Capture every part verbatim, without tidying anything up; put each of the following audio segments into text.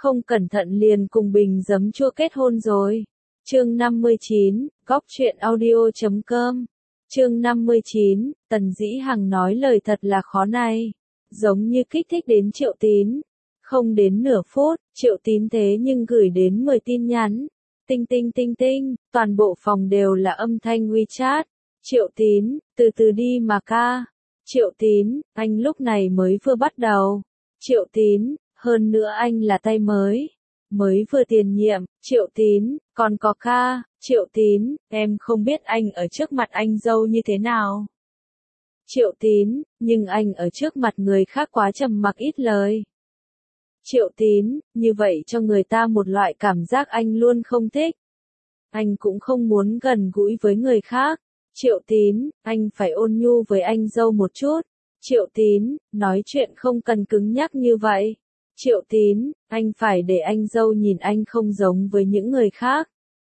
không cẩn thận liền cùng bình giấm chua kết hôn rồi. Chương năm mươi chín, góc truyện audio chấm com. Chương năm mươi chín, Tần Dĩ Hằng nói lời thật là khó này. Giống như kích thích đến Triệu Tín. Không đến nửa phút, Triệu Tín thế nhưng gửi đến mười tin nhắn. Tinh tinh tinh tinh, toàn bộ phòng đều là âm thanh WeChat. Triệu Tín, từ từ đi mà ca. Triệu Tín, anh lúc này mới vừa bắt đầu. Triệu Tín, hơn nữa anh là tay mới. Mới vừa tiền nhiệm, Triệu Tín, còn có ca. Triệu Tín, em không biết anh ở trước mặt anh dâu như thế nào. Triệu Tín, nhưng anh ở trước mặt người khác quá trầm mặc ít lời. Triệu Tín, như vậy cho người ta một loại cảm giác anh luôn không thích. Anh cũng không muốn gần gũi với người khác. Triệu Tín, anh phải ôn nhu với anh dâu một chút. Triệu Tín, nói chuyện không cần cứng nhắc như vậy. Triệu Tín, anh phải để anh dâu nhìn anh không giống với những người khác.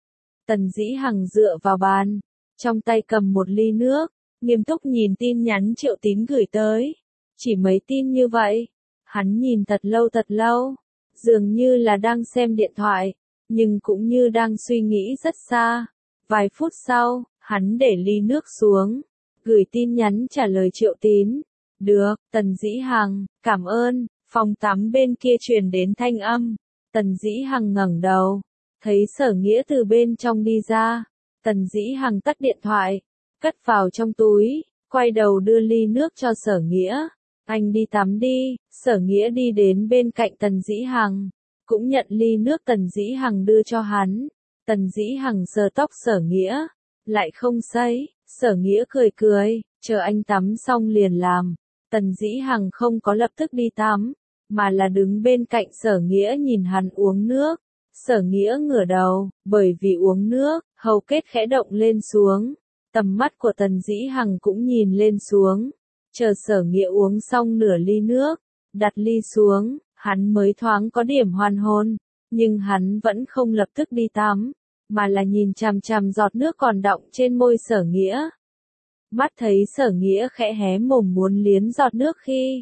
Tần Dĩ Hằng dựa vào bàn, trong tay cầm một ly nước, nghiêm túc nhìn tin nhắn Triệu Tín gửi tới. Chỉ mấy tin như vậy, hắn nhìn thật lâu thật lâu, dường như là đang xem điện thoại, nhưng cũng như đang suy nghĩ rất xa. Vài phút sau, hắn để ly nước xuống, gửi tin nhắn trả lời Triệu Tín. Được, Tần Dĩ Hằng, cảm ơn. Phòng tắm bên kia truyền đến thanh âm. Tần Dĩ Hằng ngẩng đầu, thấy Sở Nghĩa từ bên trong đi ra. Tần Dĩ Hằng tắt điện thoại, cất vào trong túi, quay đầu đưa ly nước cho Sở Nghĩa. Anh đi tắm đi. Sở Nghĩa đi đến bên cạnh Tần Dĩ Hằng, cũng nhận ly nước Tần Dĩ Hằng đưa cho hắn. Tần Dĩ Hằng sờ tóc Sở Nghĩa, lại không sấy. Sở Nghĩa cười cười, chờ anh tắm xong liền làm. Tần Dĩ Hằng không có lập tức đi tắm, mà là đứng bên cạnh Sở Nghĩa nhìn hắn uống nước. Sở Nghĩa ngửa đầu, bởi vì uống nước, hầu kết khẽ động lên xuống. Tầm mắt của Tần Dĩ Hằng cũng nhìn lên xuống. Chờ Sở Nghĩa uống xong nửa ly nước, đặt ly xuống, hắn mới thoáng có điểm hoàn hồn. Nhưng hắn vẫn không lập tức đi tắm, mà là nhìn chằm chằm giọt nước còn đọng trên môi Sở Nghĩa. Mắt thấy Sở Nghĩa khẽ hé mồm muốn liếm giọt nước khi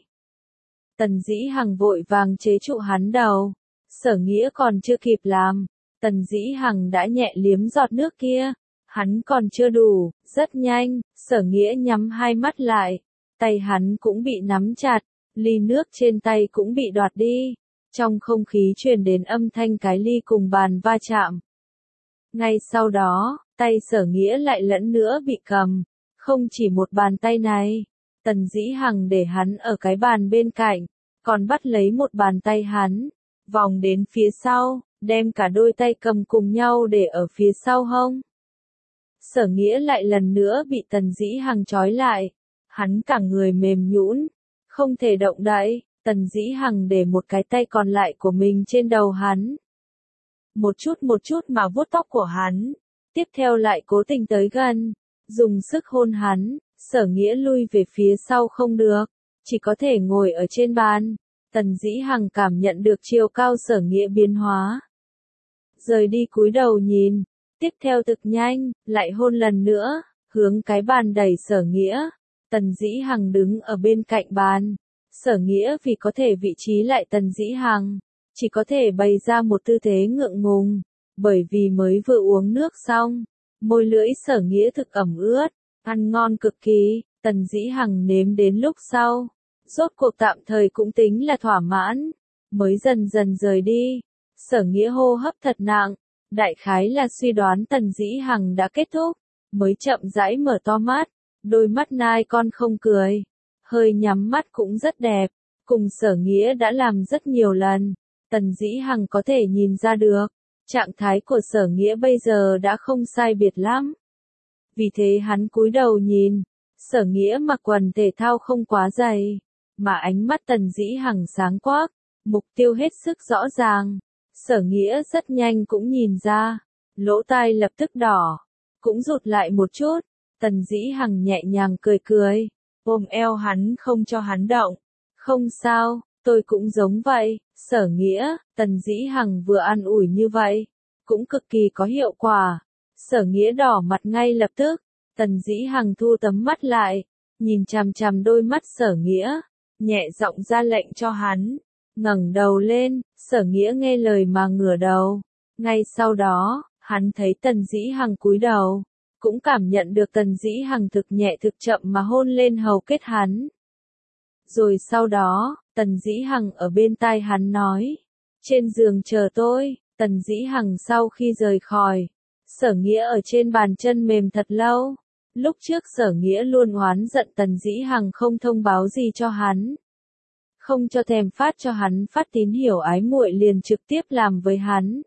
Tần Dĩ Hằng vội vàng chế trụ hắn đầu. Sở Nghĩa còn chưa kịp làm, Tần Dĩ Hằng đã nhẹ liếm giọt nước kia. Hắn còn chưa đủ, rất nhanh, Sở Nghĩa nhắm hai mắt lại. Tay hắn cũng bị nắm chặt, ly nước trên tay cũng bị đoạt đi. Trong không khí truyền đến âm thanh cái ly cùng bàn va chạm. Ngay sau đó, tay Sở Nghĩa lại lẫn nữa bị cầm. Không chỉ một bàn tay này, Tần Dĩ Hằng để hắn ở cái bàn bên cạnh, còn bắt lấy một bàn tay hắn, vòng đến phía sau, đem cả đôi tay cầm cùng nhau để ở phía sau hông. Sở Nghĩa lại lần nữa bị Tần Dĩ Hằng trói lại, hắn cả người mềm nhũn, không thể động đậy. Tần Dĩ Hằng để một cái tay còn lại của mình trên đầu hắn, một chút một chút mà vuốt tóc của hắn, tiếp theo lại cố tình tới gần, dùng sức hôn hắn. Sở Nghĩa lui về phía sau không được, chỉ có thể ngồi ở trên bàn. Tần Dĩ Hằng cảm nhận được chiều cao Sở Nghĩa biến hóa, rời đi cúi đầu nhìn, tiếp theo thực nhanh, lại hôn lần nữa, hướng cái bàn đẩy Sở Nghĩa. Tần Dĩ Hằng đứng ở bên cạnh bàn. Sở Nghĩa vì có thể vị trí lại Tần Dĩ Hằng, chỉ có thể bày ra một tư thế ngượng ngùng, bởi vì mới vừa uống nước xong, môi lưỡi Sở Nghĩa thực ẩm ướt, ăn ngon cực kỳ. Tần Dĩ Hằng nếm đến lúc sau, rốt cuộc tạm thời cũng tính là thỏa mãn, mới dần dần rời đi. Sở Nghĩa hô hấp thật nặng, đại khái là suy đoán Tần Dĩ Hằng đã kết thúc, mới chậm rãi mở to mắt, đôi mắt nai con không cười, hơi nhắm mắt cũng rất đẹp, cùng Sở Nghĩa đã làm rất nhiều lần. Tần Dĩ Hằng có thể nhìn ra được, trạng thái của Sở Nghĩa bây giờ đã không sai biệt lắm. Vì thế hắn cúi đầu nhìn, Sở Nghĩa mặc quần thể thao không quá dày, mà ánh mắt Tần Dĩ Hằng sáng quắc, mục tiêu hết sức rõ ràng. Sở Nghĩa rất nhanh cũng nhìn ra, lỗ tai lập tức đỏ, cũng rụt lại một chút. Tần Dĩ Hằng nhẹ nhàng cười cười, ôm eo hắn không cho hắn động. Không sao, tôi cũng giống vậy. Sở Nghĩa, Tần Dĩ Hằng vừa an ủi như vậy, cũng cực kỳ có hiệu quả. Sở Nghĩa đỏ mặt ngay lập tức. Tần Dĩ Hằng thu tấm mắt lại, nhìn chằm chằm đôi mắt Sở Nghĩa, nhẹ giọng ra lệnh cho hắn, ngẩng đầu lên, Sở Nghĩa nghe lời mà ngửa đầu. Ngay sau đó, hắn thấy Tần Dĩ Hằng cúi đầu, cũng cảm nhận được Tần Dĩ Hằng thực nhẹ thực chậm mà hôn lên hầu kết hắn. Rồi sau đó, Tần Dĩ Hằng ở bên tai hắn nói, trên giường chờ tôi. Tần Dĩ Hằng sau khi rời khỏi, Sở Nghĩa ở trên bàn chân mềm thật lâu. Lúc trước Sở Nghĩa luôn oán giận Tần Dĩ Hằng không thông báo gì cho hắn, không cho thèm phát cho hắn phát tín hiệu ái muội liền trực tiếp làm với hắn.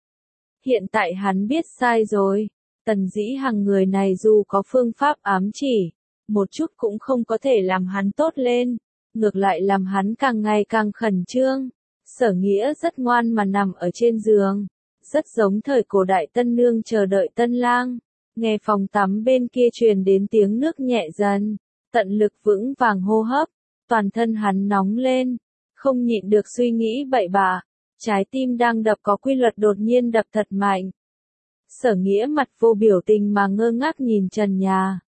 Hiện tại hắn biết sai rồi, Tần Dĩ Hằng người này dù có phương pháp ám chỉ, một chút cũng không có thể làm hắn tốt lên, ngược lại làm hắn càng ngày càng khẩn trương. Sở Nghĩa rất ngoan mà nằm ở trên giường, rất giống thời cổ đại tân nương chờ đợi tân lang. Nghe phòng tắm bên kia truyền đến tiếng nước nhẹ dần, tận lực vững vàng hô hấp, toàn thân hắn nóng lên, không nhịn được suy nghĩ bậy bạ, trái tim đang đập có quy luật đột nhiên đập thật mạnh. Sở Nghĩa mặt vô biểu tình mà ngơ ngác nhìn trần nhà.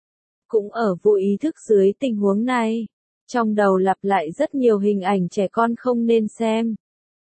Cũng ở vô ý thức dưới tình huống này, trong đầu lặp lại rất nhiều hình ảnh trẻ con không nên xem.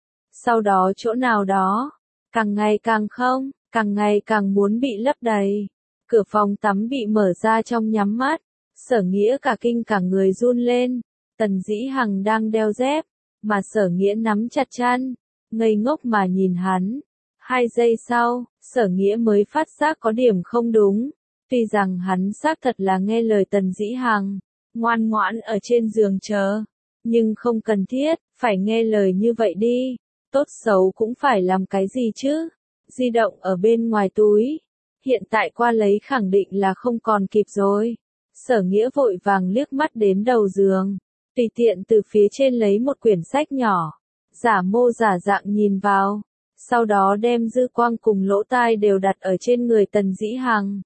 Sau đó chỗ nào đó, càng ngày càng không, càng ngày càng muốn bị lấp đầy. Cửa phòng tắm bị mở ra trong nhắm mắt, Sở Nghĩa cả kinh cả người run lên. Tần Dĩ Hằng đang đeo dép, mà Sở Nghĩa nắm chặt chăn, ngây ngốc mà nhìn hắn. Hai giây sau, Sở Nghĩa mới phát giác có điểm không đúng. Tuy rằng hắn xác thật là nghe lời Tần Dĩ Hằng, ngoan ngoãn ở trên giường chờ, nhưng không cần thiết, phải nghe lời như vậy đi. Tốt xấu cũng phải làm cái gì chứ. Di động ở bên ngoài túi, hiện tại qua lấy khẳng định là không còn kịp rồi. Sở Nghĩa vội vàng liếc mắt đến đầu giường, tùy tiện từ phía trên lấy một quyển sách nhỏ, giả mô giả dạng nhìn vào, sau đó đem dư quang cùng lỗ tai đều đặt ở trên người Tần Dĩ Hằng.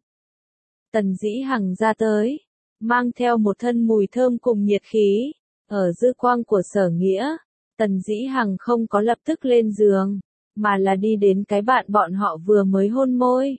Tần Dĩ Hằng ra tới, mang theo một thân mùi thơm cùng nhiệt khí, ở dư quang của Sở Nghĩa, Tần Dĩ Hằng không có lập tức lên giường, mà là đi đến cái bạn bọn họ vừa mới hôn môi.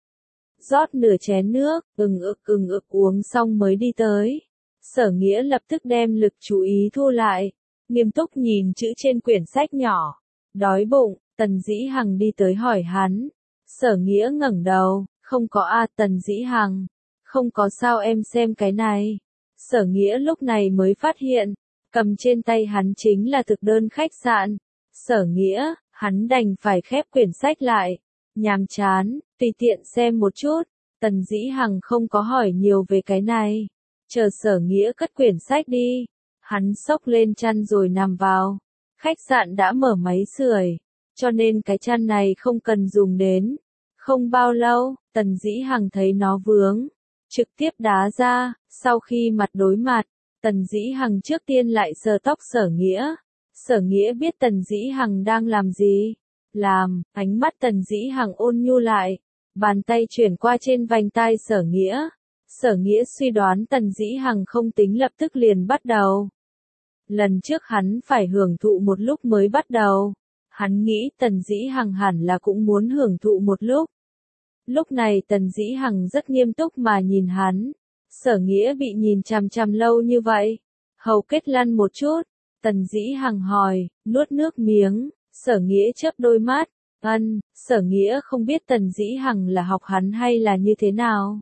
Rót nửa chén nước, ừng ực ừng ực uống xong mới đi tới. Sở Nghĩa lập tức đem lực chú ý thu lại, nghiêm túc nhìn chữ trên quyển sách nhỏ. Đói bụng, Tần Dĩ Hằng đi tới hỏi hắn. Sở Nghĩa ngẩng đầu, không có a Tần Dĩ Hằng, không có sao em xem cái này. Sở Nghĩa lúc này mới phát hiện, cầm trên tay hắn chính là thực đơn khách sạn. Sở Nghĩa, hắn đành phải khép quyển sách lại, nhàm chán, tùy tiện xem một chút. Tần Dĩ Hằng không có hỏi nhiều về cái này, chờ Sở Nghĩa cất quyển sách đi, hắn xốc lên chăn rồi nằm vào. Khách sạn đã mở máy sưởi, cho nên cái chăn này không cần dùng đến. Không bao lâu, Tần Dĩ Hằng thấy nó vướng, trực tiếp đá ra. Sau khi mặt đối mặt, Tần Dĩ Hằng trước tiên lại sờ tóc Sở Nghĩa. Sở Nghĩa biết Tần Dĩ Hằng đang làm gì. Làm, ánh mắt Tần Dĩ Hằng ôn nhu lại, bàn tay chuyển qua trên vành tai Sở Nghĩa. Sở Nghĩa suy đoán Tần Dĩ Hằng không tính lập tức liền bắt đầu. Lần trước hắn phải hưởng thụ một lúc mới bắt đầu. Hắn nghĩ Tần Dĩ Hằng hẳn là cũng muốn hưởng thụ một lúc. Lúc này Tần Dĩ Hằng rất nghiêm túc mà nhìn hắn. Sở Nghĩa bị nhìn chằm chằm lâu như vậy, hầu kết lăn một chút. Tần Dĩ Hằng hỏi, nuốt nước miếng. Sở Nghĩa chớp đôi mắt, ân. Sở Nghĩa không biết Tần Dĩ Hằng là học hắn hay là như thế nào.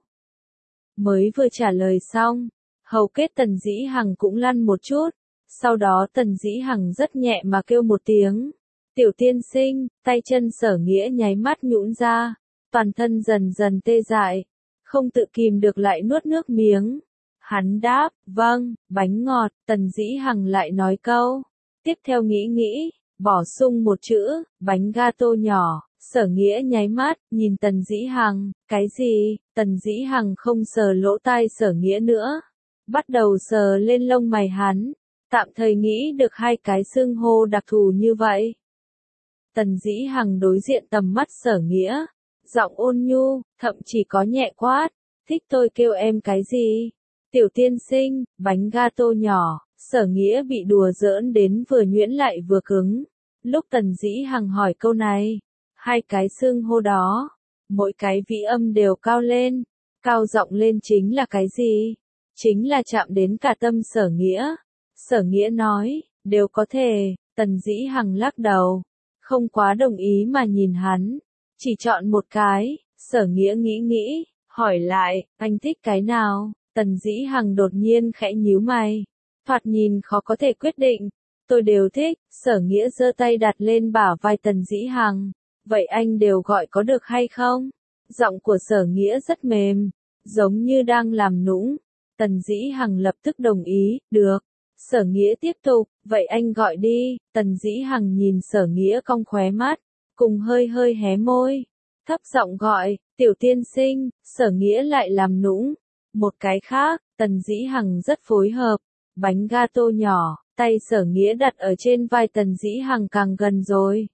Mới vừa trả lời xong, hầu kết Tần Dĩ Hằng cũng lăn một chút. Sau đó Tần Dĩ Hằng rất nhẹ mà kêu một tiếng. Tiểu tiên sinh, tay chân Sở Nghĩa nháy mắt nhũn ra, toàn thân dần dần tê dại, không tự kìm được lại nuốt nước miếng. Hắn đáp, vâng, bánh ngọt. Tần Dĩ Hằng lại nói câu, tiếp theo nghĩ nghĩ, bổ sung một chữ, bánh gato nhỏ. Sở Nghĩa nháy mắt, nhìn Tần Dĩ Hằng, cái gì? Tần Dĩ Hằng không sờ lỗ tai Sở Nghĩa nữa, bắt đầu sờ lên lông mày hắn, tạm thời nghĩ được hai cái xưng hô đặc thù như vậy. Tần Dĩ Hằng đối diện tầm mắt Sở Nghĩa, giọng ôn nhu, thậm chỉ có nhẹ quát, thích tôi kêu em cái gì? Tiểu tiên sinh, bánh gato nhỏ. Sở Nghĩa bị đùa giỡn đến vừa nhuyễn lại vừa cứng. Lúc Tần Dĩ Hằng hỏi câu này, hai cái xưng hô đó, mỗi cái vĩ âm đều cao lên. Cao giọng lên chính là cái gì? Chính là chạm đến cả tâm Sở Nghĩa. Sở Nghĩa nói, đều có thể, Tần Dĩ Hằng lắc đầu, không quá đồng ý mà nhìn hắn, chỉ chọn một cái. Sở Nghĩa nghĩ nghĩ, hỏi lại, anh thích cái nào? Tần Dĩ Hằng đột nhiên khẽ nhíu mày, thoạt nhìn khó có thể quyết định. Tôi đều thích. Sở Nghĩa giơ tay đặt lên bả vai Tần Dĩ Hằng, vậy anh đều gọi có được hay không? Giọng của Sở Nghĩa rất mềm, giống như đang làm nũng. Tần Dĩ Hằng lập tức đồng ý, được. Sở Nghĩa tiếp tục, vậy anh gọi đi. Tần Dĩ Hằng nhìn Sở Nghĩa cong khóe mắt, cùng hơi hơi hé môi, thấp giọng gọi, tiểu tiên sinh. Sở Nghĩa lại làm nũng. Một cái khác, Tần Dĩ Hằng rất phối hợp, bánh gato nhỏ, tay Sở Nghĩa đặt ở trên vai Tần Dĩ Hằng càng gần rồi.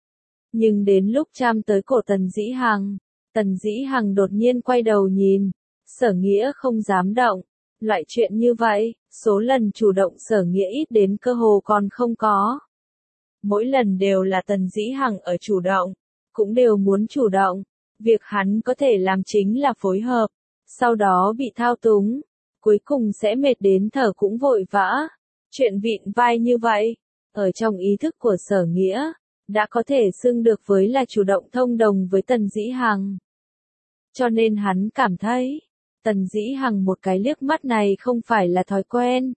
Nhưng đến lúc chạm tới cổ Tần Dĩ Hằng, Tần Dĩ Hằng đột nhiên quay đầu nhìn, Sở Nghĩa không dám động. Loại chuyện như vậy, số lần chủ động Sở Nghĩa ít đến cơ hồ còn không có. Mỗi lần đều là Tần Dĩ Hằng ở chủ động, cũng đều muốn chủ động. Việc hắn có thể làm chính là phối hợp, sau đó bị thao túng, cuối cùng sẽ mệt đến thở cũng vội vã. Chuyện vịn vai như vậy, ở trong ý thức của Sở Nghĩa, đã có thể xưng được với là chủ động thông đồng với Tần Dĩ Hằng. Cho nên hắn cảm thấy, Tần Dĩ Hằng một cái liếc mắt này không phải là thói quen.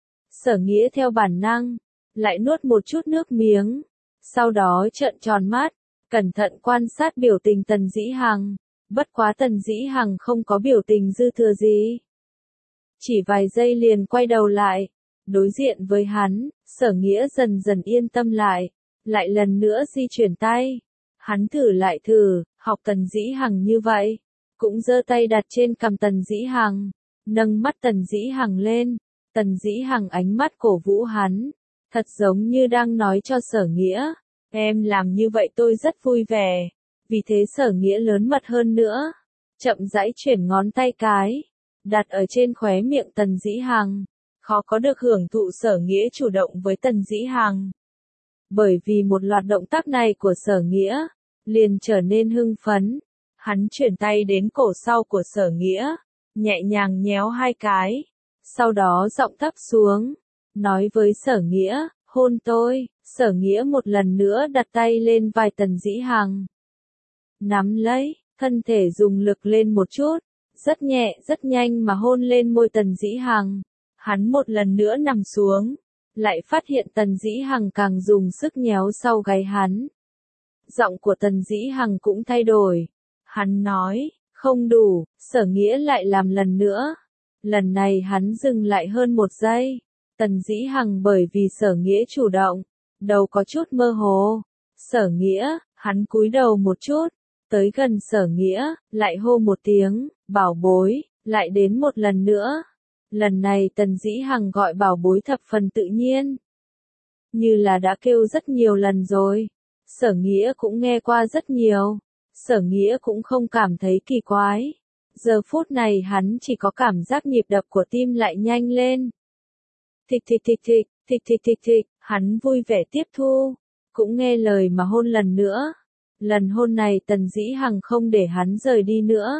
Sở Nghĩa theo bản năng, lại nuốt một chút nước miếng, sau đó trợn tròn mắt, cẩn thận quan sát biểu tình Tần Dĩ Hằng. Bất quá Tần Dĩ Hằng không có biểu tình dư thừa gì. Chỉ vài giây liền quay đầu lại, đối diện với hắn. Sở Nghĩa dần dần yên tâm lại, lại lần nữa di chuyển tay. Hắn thử lại thử, học Tần Dĩ Hằng như vậy, cũng giơ tay đặt trên cằm Tần Dĩ Hằng, nâng mắt Tần Dĩ Hằng lên. Tần Dĩ Hằng ánh mắt cổ vũ hắn, thật giống như đang nói cho Sở Nghĩa, em làm như vậy tôi rất vui vẻ. Vì thế Sở Nghĩa lớn mật hơn nữa, chậm rãi chuyển ngón tay cái, đặt ở trên khóe miệng Tần Dĩ Hằng. Khó có được hưởng thụ Sở Nghĩa chủ động với Tần Dĩ Hằng. Bởi vì một loạt động tác này của Sở Nghĩa, liền trở nên hưng phấn. Hắn chuyển tay đến cổ sau của Sở Nghĩa, nhẹ nhàng nhéo hai cái, sau đó giọng thấp xuống, nói với Sở Nghĩa, hôn tôi. Sở Nghĩa một lần nữa đặt tay lên vai Tần Dĩ Hằng, nắm lấy, thân thể dùng lực lên một chút, rất nhẹ rất nhanh mà hôn lên môi Tần Dĩ Hằng. Hắn một lần nữa nằm xuống, lại phát hiện Tần Dĩ Hằng càng dùng sức nhéo sau gáy hắn. Giọng của Tần Dĩ Hằng cũng thay đổi. Hắn nói, không đủ. Sở Nghĩa lại làm lần nữa. Lần này hắn dừng lại hơn một giây. Tần Dĩ Hằng bởi vì Sở Nghĩa chủ động, đầu có chút mơ hồ. Sở Nghĩa, hắn cúi đầu một chút, tới gần Sở Nghĩa, lại hô một tiếng, bảo bối, lại đến một lần nữa. Lần này Tần Dĩ Hằng gọi bảo bối thập phần tự nhiên, như là đã kêu rất nhiều lần rồi. Sở Nghĩa cũng nghe qua rất nhiều, Sở Nghĩa cũng không cảm thấy kỳ quái. Giờ phút này hắn chỉ có cảm giác nhịp đập của tim lại nhanh lên. Thịch thịch thịch thịch, thịch thịch thịch thịch, hắn vui vẻ tiếp thu, cũng nghe lời mà hôn lần nữa. Lần hôn này Tần Dĩ Hằng không để hắn rời đi nữa.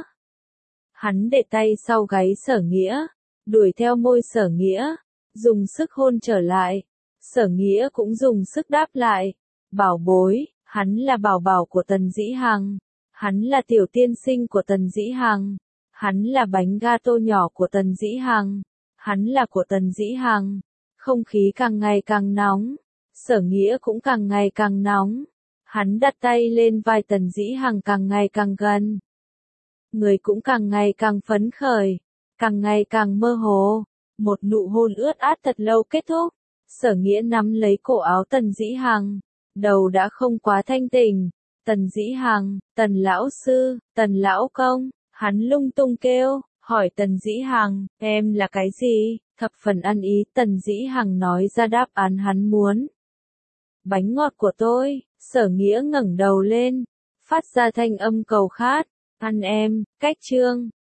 Hắn để tay sau gáy Sở Nghĩa, đuổi theo môi Sở Nghĩa, dùng sức hôn trở lại. Sở Nghĩa cũng dùng sức đáp lại. Bảo bối, hắn là bảo bảo của Tần Dĩ Hằng. Hắn là tiểu tiên sinh của Tần Dĩ Hằng. Hắn là bánh gato nhỏ của Tần Dĩ Hằng. Hắn là của Tần Dĩ Hằng. Không khí càng ngày càng nóng. Sở Nghĩa cũng càng ngày càng nóng. Hắn đặt tay lên vai Tần Dĩ Hằng càng ngày càng gần. Người cũng càng ngày càng phấn khởi, càng ngày càng mơ hồ. Một nụ hôn ướt át thật lâu kết thúc. Sở Nghĩa nắm lấy cổ áo Tần Dĩ Hằng, đầu đã không quá thanh tỉnh. Tần Dĩ Hằng, Tần lão sư, Tần lão công, hắn lung tung kêu, hỏi Tần Dĩ Hằng, em là cái gì? Thập phần ăn ý. Tần Dĩ Hằng nói ra đáp án hắn muốn. Bánh ngọt của tôi. Sở Nghĩa ngẩng đầu lên, phát ra thanh âm cầu khát. Ăn em. Cách chương